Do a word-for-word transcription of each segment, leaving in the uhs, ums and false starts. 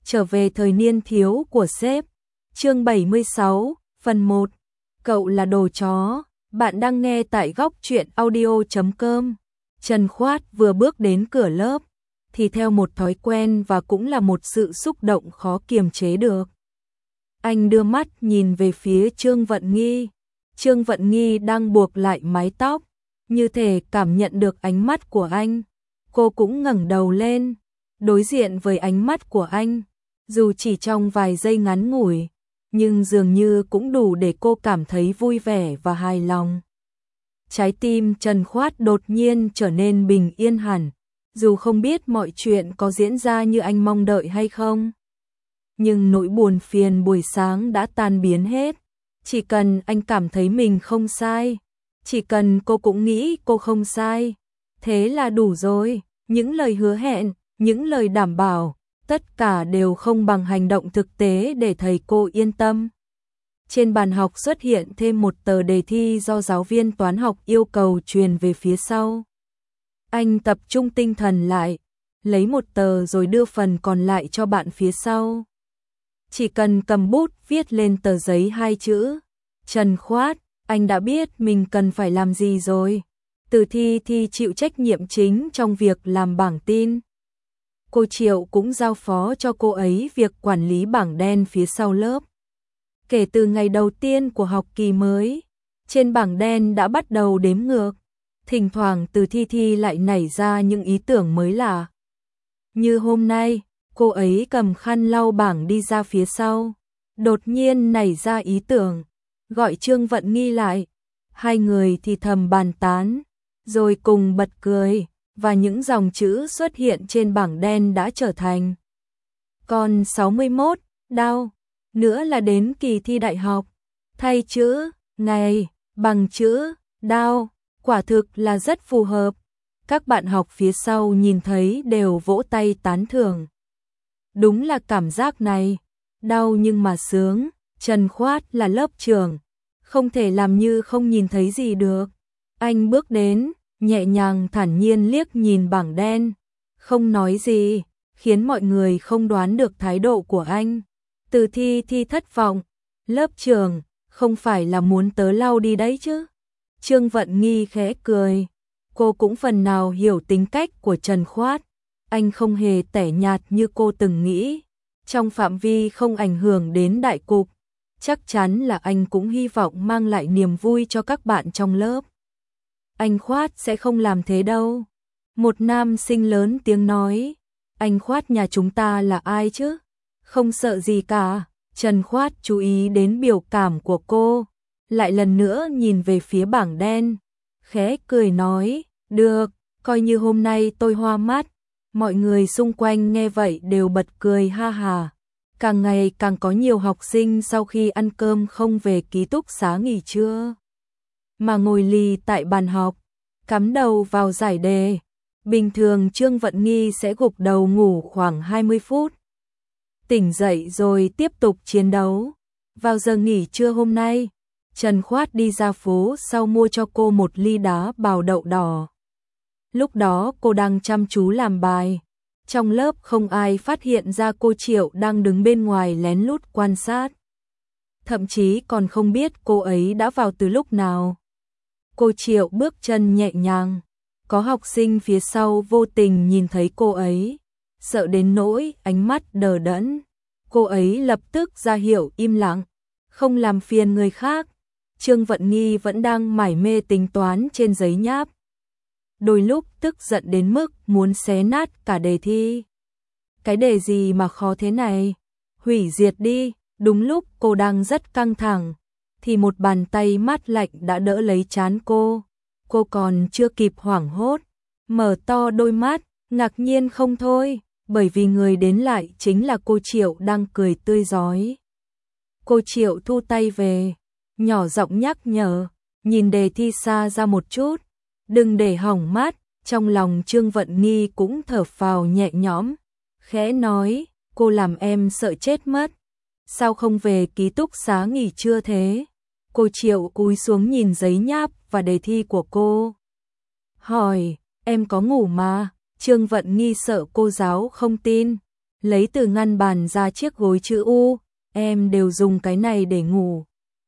trở về thời niên thiếu của sếp. Chương bảy mươi sáu, phần một. Cậu là đồ chó. Bạn đang nghe tại góc truyện audio chấm com. Trần Khoát vừa bước đến cửa lớp, thì theo một thói quen và cũng là một sự xúc động khó kiềm chế được. Anh đưa mắt nhìn về phía Trương Vận Nghi. Trương Vận Nghi đang buộc lại mái tóc, như thể cảm nhận được ánh mắt của anh. Cô cũng ngẩng đầu lên, đối diện với ánh mắt của anh, dù chỉ trong vài giây ngắn ngủi, nhưng dường như cũng đủ để cô cảm thấy vui vẻ và hài lòng. Trái tim Trần Khoát đột nhiên trở nên bình yên hẳn, dù không biết mọi chuyện có diễn ra như anh mong đợi hay không. Nhưng nỗi buồn phiền buổi sáng đã tan biến hết. Chỉ cần anh cảm thấy mình không sai, chỉ cần cô cũng nghĩ cô không sai, thế là đủ rồi. Những lời hứa hẹn, những lời đảm bảo, tất cả đều không bằng hành động thực tế để thầy cô yên tâm. Trên bàn học xuất hiện thêm một tờ đề thi do giáo viên toán học yêu cầu truyền về phía sau. Anh tập trung tinh thần lại, lấy một tờ rồi đưa phần còn lại cho bạn phía sau. Chỉ cần cầm bút viết lên tờ giấy hai chữ Trần Khoát, anh đã biết mình cần phải làm gì rồi. Từ Thi Thi chịu trách nhiệm chính trong việc làm bảng tin. Cô Triệu cũng giao phó cho cô ấy việc quản lý bảng đen phía sau lớp. Kể từ ngày đầu tiên của học kỳ mới, trên bảng đen đã bắt đầu đếm ngược. Thỉnh thoảng Từ Thi Thi lại nảy ra những ý tưởng mới lạ. Như hôm nay, cô ấy cầm khăn lau bảng đi ra phía sau, đột nhiên nảy ra ý tưởng, gọi Trương Vận Nghi lại. Hai người thì thầm bàn tán, rồi cùng bật cười, và những dòng chữ xuất hiện trên bảng đen đã trở thành: còn sáu mươi mốt, đau, nữa là đến kỳ thi đại học, thay chữ ngày bằng chữ đau, quả thực là rất phù hợp. Các bạn học phía sau nhìn thấy đều vỗ tay tán thưởng. Đúng là cảm giác này, đau nhưng mà sướng. Trần Khoát là lớp trưởng, không thể làm như không nhìn thấy gì được. Anh bước đến, nhẹ nhàng thản nhiên liếc nhìn bảng đen, không nói gì, khiến mọi người không đoán được thái độ của anh. Từ Thi Thi thất vọng, lớp trưởng, không phải là muốn tớ lau đi đấy chứ? Trương Vận Nghi khẽ cười, cô cũng phần nào hiểu tính cách của Trần Khoát. Anh không hề tẻ nhạt như cô từng nghĩ. Trong phạm vi không ảnh hưởng đến đại cục, chắc chắn là anh cũng hy vọng mang lại niềm vui cho các bạn trong lớp. Anh Khoát sẽ không làm thế đâu. Một nam sinh lớn tiếng nói. Anh Khoát nhà chúng ta là ai chứ? Không sợ gì cả. Trần Khoát chú ý đến biểu cảm của cô, lại lần nữa nhìn về phía bảng đen, khẽ cười nói, được, coi như hôm nay tôi hoa mắt. Mọi người xung quanh nghe vậy đều bật cười ha hà. Càng ngày càng có nhiều học sinh sau khi ăn cơm không về ký túc xá nghỉ trưa, mà ngồi lì tại bàn học, cắm đầu vào giải đề. Bình thường Trương Vận Nghi sẽ gục đầu ngủ khoảng hai mươi phút, tỉnh dậy rồi tiếp tục chiến đấu. Vào giờ nghỉ trưa hôm nay, Trần Khoát đi ra phố sau mua cho cô một ly đá bào đậu đỏ. Lúc đó cô đang chăm chú làm bài, trong lớp không ai phát hiện ra cô Triệu đang đứng bên ngoài lén lút quan sát. Thậm chí còn không biết cô ấy đã vào từ lúc nào. Cô Triệu bước chân nhẹ nhàng, có học sinh phía sau vô tình nhìn thấy cô ấy, sợ đến nỗi ánh mắt đờ đẫn. Cô ấy lập tức ra hiệu im lặng, không làm phiền người khác. Trương Vận Nghi vẫn đang mải mê tính toán trên giấy nháp, đôi lúc tức giận đến mức muốn xé nát cả đề thi. Cái đề gì mà khó thế này? Hủy diệt đi. Đúng lúc cô đang rất căng thẳng, thì một bàn tay mát lạnh đã đỡ lấy trán cô. Cô còn chưa kịp hoảng hốt, mở to đôi mắt, ngạc nhiên không thôi, bởi vì người đến lại chính là cô Triệu đang cười tươi rói. Cô Triệu thu tay về, nhỏ giọng nhắc nhở, nhìn đề thi xa ra một chút, đừng để hỏng mắt. Trong lòng Trương Vận Nghi cũng thở phào nhẹ nhõm, khẽ nói, cô làm em sợ chết mất. Sao không về ký túc xá nghỉ trưa thế? Cô Triệu cúi xuống nhìn giấy nháp và đề thi của cô, hỏi, em có ngủ mà. Trương Vận Nghi sợ cô giáo không tin, lấy từ ngăn bàn ra chiếc gối chữ U, em đều dùng cái này để ngủ.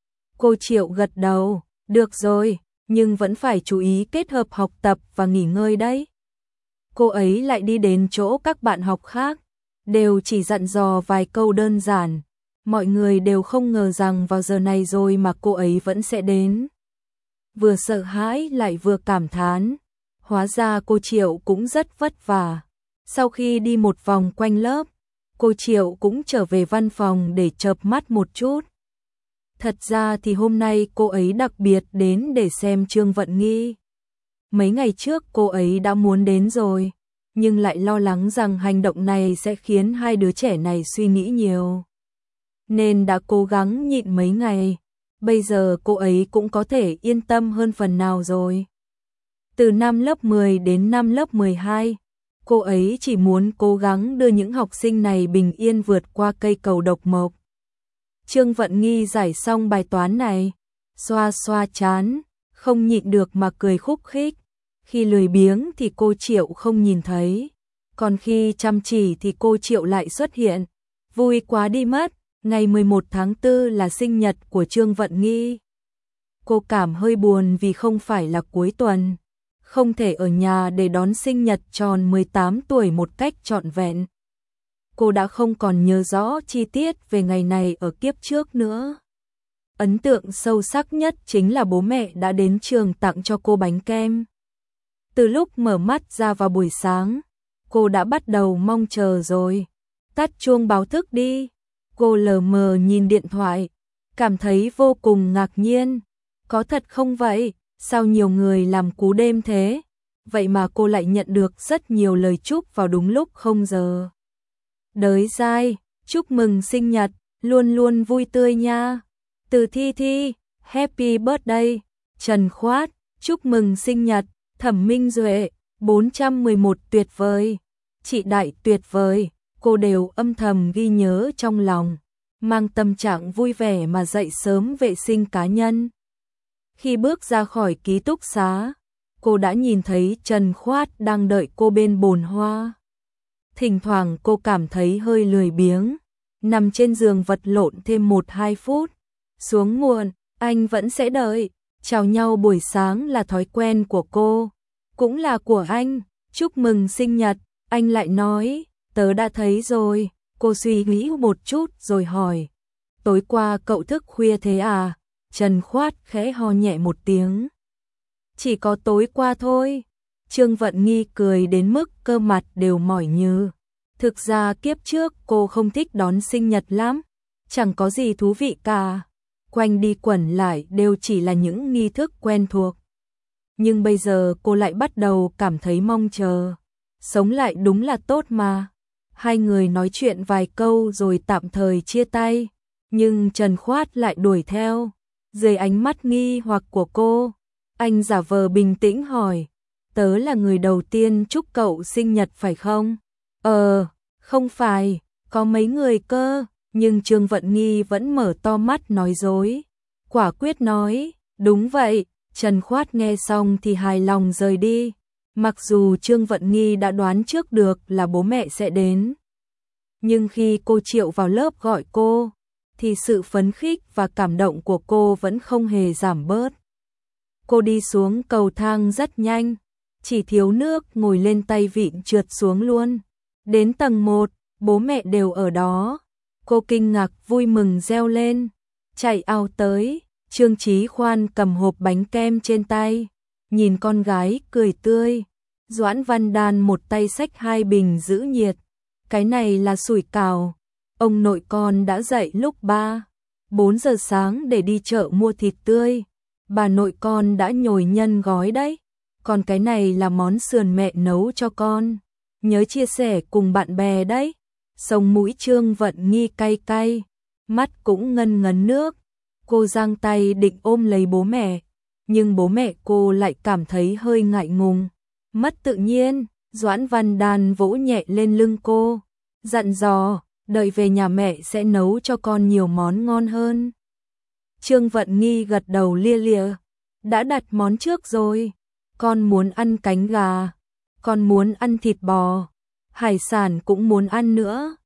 Cô Triệu gật đầu, được rồi, nhưng vẫn phải chú ý kết hợp học tập và nghỉ ngơi đấy. Cô ấy lại đi đến chỗ các bạn học khác, đều chỉ dặn dò vài câu đơn giản. Mọi người đều không ngờ rằng vào giờ này rồi mà cô ấy vẫn sẽ đến. Vừa sợ hãi lại vừa cảm thán, hóa ra cô Triệu cũng rất vất vả. Sau khi đi một vòng quanh lớp, cô Triệu cũng trở về văn phòng để chợp mắt một chút. Thật ra thì hôm nay cô ấy đặc biệt đến để xem Trương Vận Nghi. Mấy ngày trước cô ấy đã muốn đến rồi, nhưng lại lo lắng rằng hành động này sẽ khiến hai đứa trẻ này suy nghĩ nhiều. Nên đã cố gắng nhịn mấy ngày, bây giờ cô ấy cũng có thể yên tâm hơn phần nào rồi. Từ năm lớp mười đến năm lớp mười hai, cô ấy chỉ muốn cố gắng đưa những học sinh này bình yên vượt qua cây cầu độc mộc. Trương Vận Nghi giải xong bài toán này, xoa xoa chán, không nhịn được mà cười khúc khích. Khi lười biếng thì cô Triệu không nhìn thấy, còn khi chăm chỉ thì cô Triệu lại xuất hiện. Vui quá đi mất, ngày mười một tháng tư là sinh nhật của Trương Vận Nghi. Cô cảm hơi buồn vì không phải là cuối tuần, không thể ở nhà để đón sinh nhật tròn mười tám tuổi một cách trọn vẹn. Cô đã không còn nhớ rõ chi tiết về ngày này ở kiếp trước nữa. Ấn tượng sâu sắc nhất chính là bố mẹ đã đến trường tặng cho cô bánh kem. Từ lúc mở mắt ra vào buổi sáng, cô đã bắt đầu mong chờ rồi. Tắt chuông báo thức đi. Cô lờ mờ nhìn điện thoại, cảm thấy vô cùng ngạc nhiên. Có thật không vậy? Sao nhiều người làm cú đêm thế? Vậy mà cô lại nhận được rất nhiều lời chúc vào đúng lúc không giờ. Đới Giai, chúc mừng sinh nhật, luôn luôn vui tươi nha. Từ Thi Thi, happy birthday. Trần Khoát, chúc mừng sinh nhật. Thẩm Minh Duệ, bốn trăm mười một tuyệt vời. Chị Đại tuyệt vời. Cô đều âm thầm ghi nhớ trong lòng, mang tâm trạng vui vẻ mà dậy sớm vệ sinh cá nhân. Khi bước ra khỏi ký túc xá, cô đã nhìn thấy Trần Khoát đang đợi cô bên bồn hoa. Thỉnh thoảng cô cảm thấy hơi lười biếng, nằm trên giường vật lộn thêm một hai phút. Xuống muộn, anh vẫn sẽ đợi. Chào nhau buổi sáng là thói quen của cô, cũng là của anh. Chúc mừng sinh nhật, anh lại nói. Tớ đã thấy rồi. Cô suy nghĩ một chút rồi hỏi, tối qua cậu thức khuya thế à? Trần Khoát khẽ ho nhẹ một tiếng. Chỉ có tối qua thôi. Trương Vận Nghi cười đến mức cơ mặt đều mỏi như. Thực ra kiếp trước cô không thích đón sinh nhật lắm, chẳng có gì thú vị cả. Quanh đi quẩn lại đều chỉ là những nghi thức quen thuộc. Nhưng bây giờ cô lại bắt đầu cảm thấy mong chờ. Sống lại đúng là tốt mà. Hai người nói chuyện vài câu rồi tạm thời chia tay. Nhưng Trần Khoát lại đuổi theo. Dưới ánh mắt nghi hoặc của cô, anh giả vờ bình tĩnh hỏi, tớ là người đầu tiên chúc cậu sinh nhật phải không? Ờ, không phải, có mấy người cơ. Nhưng Trương Vận Nghi vẫn mở to mắt nói dối. Quả quyết nói, đúng vậy. Trần Khoát nghe xong thì hài lòng rời đi. Mặc dù Trương Vận Nghi đã đoán trước được là bố mẹ sẽ đến, nhưng khi cô Triệu vào lớp gọi cô, thì sự phấn khích và cảm động của cô vẫn không hề giảm bớt. Cô đi xuống cầu thang rất nhanh, chỉ thiếu nước ngồi lên tay vịn trượt xuống luôn. Đến tầng một, bố mẹ đều ở đó. Cô kinh ngạc vui mừng reo lên, chạy ào tới. Trương Chí Khoan cầm hộp bánh kem trên tay, nhìn con gái cười tươi. Doãn Văn Đan một tay xách hai bình giữ nhiệt. Cái này là sủi cảo. Ông nội con đã dậy lúc ba, bốn giờ sáng để đi chợ mua thịt tươi. Bà nội con đã nhồi nhân gói đấy. Còn cái này là món sườn mẹ nấu cho con. Nhớ chia sẻ cùng bạn bè đấy. Sống mũi Trương Vận Nghi cay cay, mắt cũng ngân ngấn nước. Cô giang tay định ôm lấy bố mẹ, nhưng bố mẹ cô lại cảm thấy hơi ngại ngùng, mất tự nhiên. Doãn Văn Đan vỗ nhẹ lên lưng cô, dặn dò, đợi về nhà mẹ sẽ nấu cho con nhiều món ngon hơn. Trương Vận Nghi gật đầu lia lịa, đã đặt món trước rồi, con muốn ăn cánh gà, con muốn ăn thịt bò, hải sản cũng muốn ăn nữa.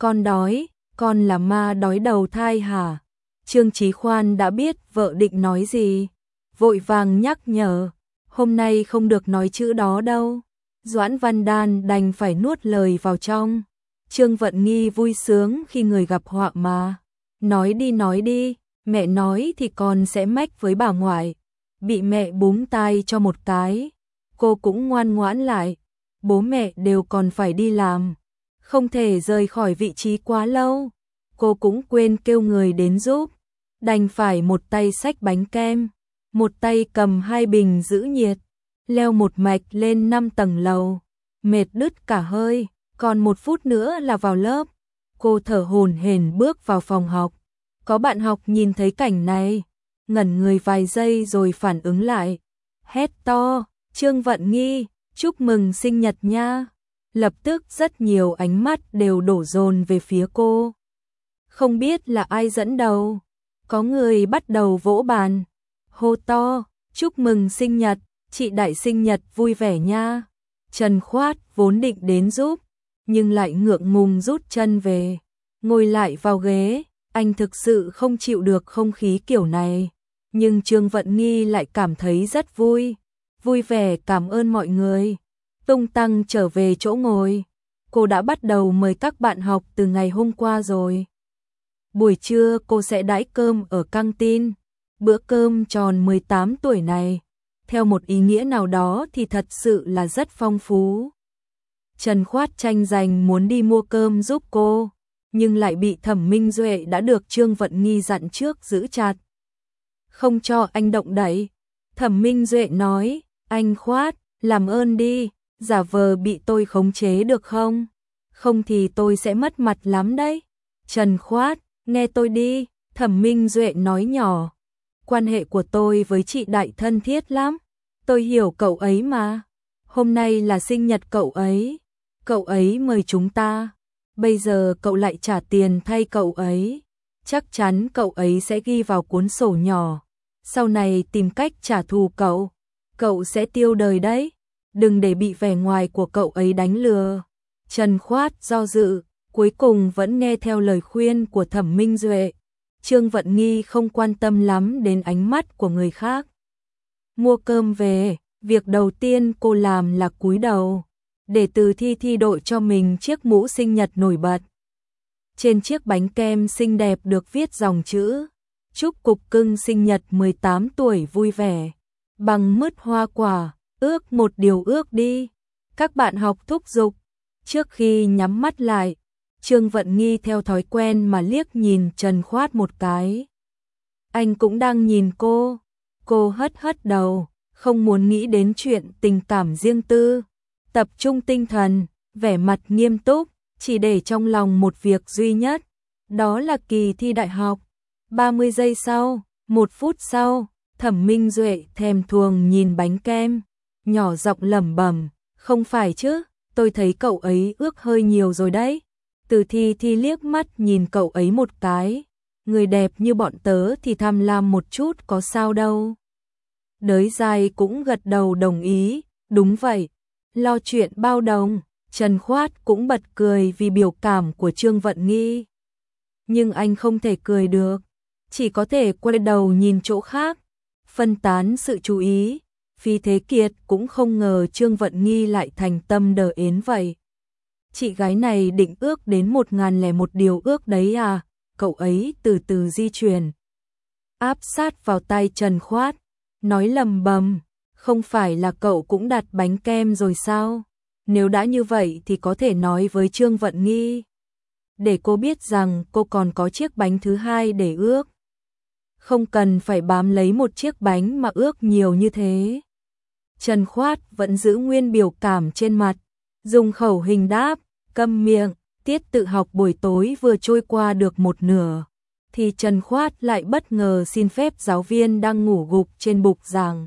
Con đói, con là ma đói đầu thai hả? Trương Chí Khoan đã biết vợ định nói gì, vội vàng nhắc nhở, hôm nay không được nói chữ đó đâu. Doãn Văn Đan đành phải nuốt lời vào trong. Trương Vận Nghi vui sướng khi người gặp họa mà. Nói đi nói đi, mẹ nói thì con sẽ mách với bà ngoại. Bị mẹ búng tai cho một cái, cô cũng ngoan ngoãn lại. Bố mẹ đều còn phải đi làm, không thể rời khỏi vị trí quá lâu. Cô cũng quên kêu người đến giúp, đành phải một tay xách bánh kem, một tay cầm hai bình giữ nhiệt, leo một mạch lên năm tầng lầu, mệt đứt cả hơi, còn một phút nữa là vào lớp. Cô thở hổn hển bước vào phòng học. Có bạn học nhìn thấy cảnh này, ngẩn người vài giây rồi phản ứng lại, hét to, Trương Vận Nghi, chúc mừng sinh nhật nha. Lập tức rất nhiều ánh mắt đều đổ dồn về phía cô. Không biết là ai dẫn đầu, có người bắt đầu vỗ bàn, hô to, chúc mừng sinh nhật, chị Đại sinh nhật vui vẻ nha. Trần Khoát vốn định đến giúp, nhưng lại ngượng ngùng rút chân về, ngồi lại vào ghế. Anh thực sự không chịu được không khí kiểu này, nhưng Trương Vận Nghi lại cảm thấy rất vui, vui vẻ cảm ơn mọi người. Tung tăng trở về chỗ ngồi, cô đã bắt đầu mời các bạn học từ ngày hôm qua rồi. Buổi trưa cô sẽ đãi cơm ở căng tin, bữa cơm tròn mười tám tuổi này, theo một ý nghĩa nào đó thì thật sự là rất phong phú. Trần Khoát tranh giành muốn đi mua cơm giúp cô, nhưng lại bị Thẩm Minh Duệ đã được Trương Vận Nghi dặn trước giữ chặt, không cho anh động đậy. Thẩm Minh Duệ nói, anh Khoát, làm ơn đi, giả vờ bị tôi khống chế được không? Không thì tôi sẽ mất mặt lắm đấy. Trần Khoát, nghe tôi đi, Thẩm Minh Duệ nói nhỏ, quan hệ của tôi với chị Đại thân thiết lắm, tôi hiểu cậu ấy mà. Hôm nay là sinh nhật cậu ấy, cậu ấy mời chúng ta, bây giờ cậu lại trả tiền thay cậu ấy, chắc chắn cậu ấy sẽ ghi vào cuốn sổ nhỏ, sau này tìm cách trả thù cậu, cậu sẽ tiêu đời đấy, đừng để bị vẻ ngoài của cậu ấy đánh lừa. Trần Khoát do dự, cuối cùng vẫn nghe theo lời khuyên của Thẩm Minh Duệ. Trương Vận Nghi không quan tâm lắm đến ánh mắt của người khác. Mua cơm về, việc đầu tiên cô làm là cúi đầu, để Từ Thi Thi đội cho mình chiếc mũ sinh nhật nổi bật. Trên chiếc bánh kem xinh đẹp được viết dòng chữ, chúc cục cưng sinh nhật mười tám tuổi vui vẻ, bằng mứt hoa quả, ước một điều ước đi. Các bạn học thúc giục. Trước khi nhắm mắt lại, Trương Vận Nghi theo thói quen mà liếc nhìn Trần Khoát một cái. Anh cũng đang nhìn cô. Cô hất hất đầu, không muốn nghĩ đến chuyện tình cảm riêng tư. Tập trung tinh thần, vẻ mặt nghiêm túc, chỉ để trong lòng một việc duy nhất. Đó là kỳ thi đại học. ba mươi giây sau, một phút sau, Thẩm Minh Duệ thèm thuồng nhìn bánh kem, nhỏ giọng lẩm bẩm, không phải chứ, tôi thấy cậu ấy ước hơi nhiều rồi đấy. Từ Thi Thi liếc mắt nhìn cậu ấy một cái, người đẹp như bọn tớ thì tham lam một chút có sao đâu. Đới Giai cũng gật đầu đồng ý, đúng vậy, lo chuyện bao đồng. Trần Khoát cũng bật cười vì biểu cảm của Trương Vận Nghi. Nhưng anh không thể cười được, chỉ có thể quay đầu nhìn chỗ khác, phân tán sự chú ý. Phi Thế Kiệt cũng không ngờ Trương Vận Nghi lại thành tâm đờ ến vậy. Chị gái này định ước đến một ngàn lẻ một điều ước đấy à? Cậu ấy từ từ di chuyển, áp sát vào tay Trần Khoát, nói lầm bầm, không phải là cậu cũng đặt bánh kem rồi sao? Nếu đã như vậy thì có thể nói với Trương Vận Nghi, để cô biết rằng cô còn có chiếc bánh thứ hai để ước. Không cần phải bám lấy một chiếc bánh mà ước nhiều như thế. Trần Khoát vẫn giữ nguyên biểu cảm trên mặt, dùng khẩu hình đáp, câm miệng. Tiết tự học buổi tối vừa trôi qua được một nửa, thì Trần Khoát lại bất ngờ xin phép giáo viên đang ngủ gục trên bục giảng,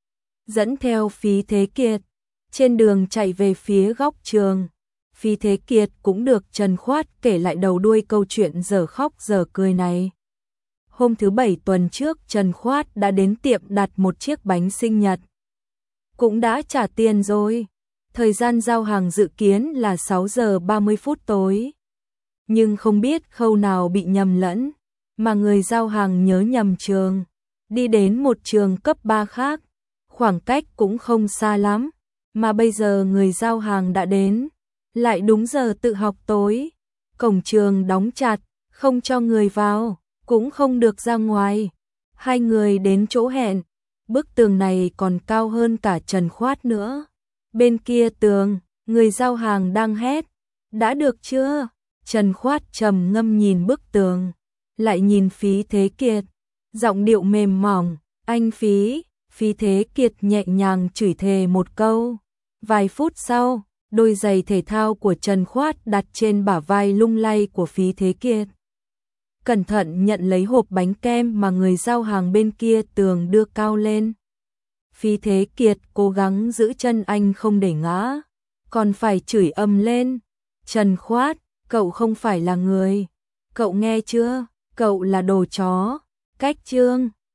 dẫn theo Phí Thế Kiệt, trên đường chạy về phía góc trường. Phí Thế Kiệt cũng được Trần Khoát kể lại đầu đuôi câu chuyện dở khóc dở cười này. Hôm thứ Bảy tuần trước Trần Khoát đã đến tiệm đặt một chiếc bánh sinh nhật, cũng đã trả tiền rồi. Thời gian giao hàng dự kiến là sáu giờ ba mươi phút tối. nhưng không biết khâu nào bị nhầm lẫn, mà người giao hàng nhớ nhầm trường, đi đến một trường cấp ba khác, khoảng cách cũng không xa lắm, mà bây giờ người giao hàng đã đến, lại đúng giờ tự học tối, cổng trường đóng chặt, không cho người vào, cũng không được ra ngoài. Hai người đến chỗ hẹn, bức tường này còn cao hơn cả trần khoát nữa. Bên kia tường, người giao hàng đang hét, đã được chưa? Trần khoát trầm ngâm nhìn bức tường, lại nhìn Phí Thế Kiệt, giọng điệu mềm mỏng, anh Phí, Phí Thế Kiệt nhẹ nhàng chửi thề một câu. Vài phút sau, đôi giày thể thao của Trần Khoát đặt trên bả vai lung lay của Phí Thế Kiệt. Cẩn thận nhận lấy hộp bánh kem mà người giao hàng bên kia tường đưa cao lên. Phí Thế Kiệt cố gắng giữ chân anh không để ngã, còn phải chửi ầm lên. Trần Khoát, cậu không phải là người, cậu nghe chưa, cậu là đồ chó. Cách chương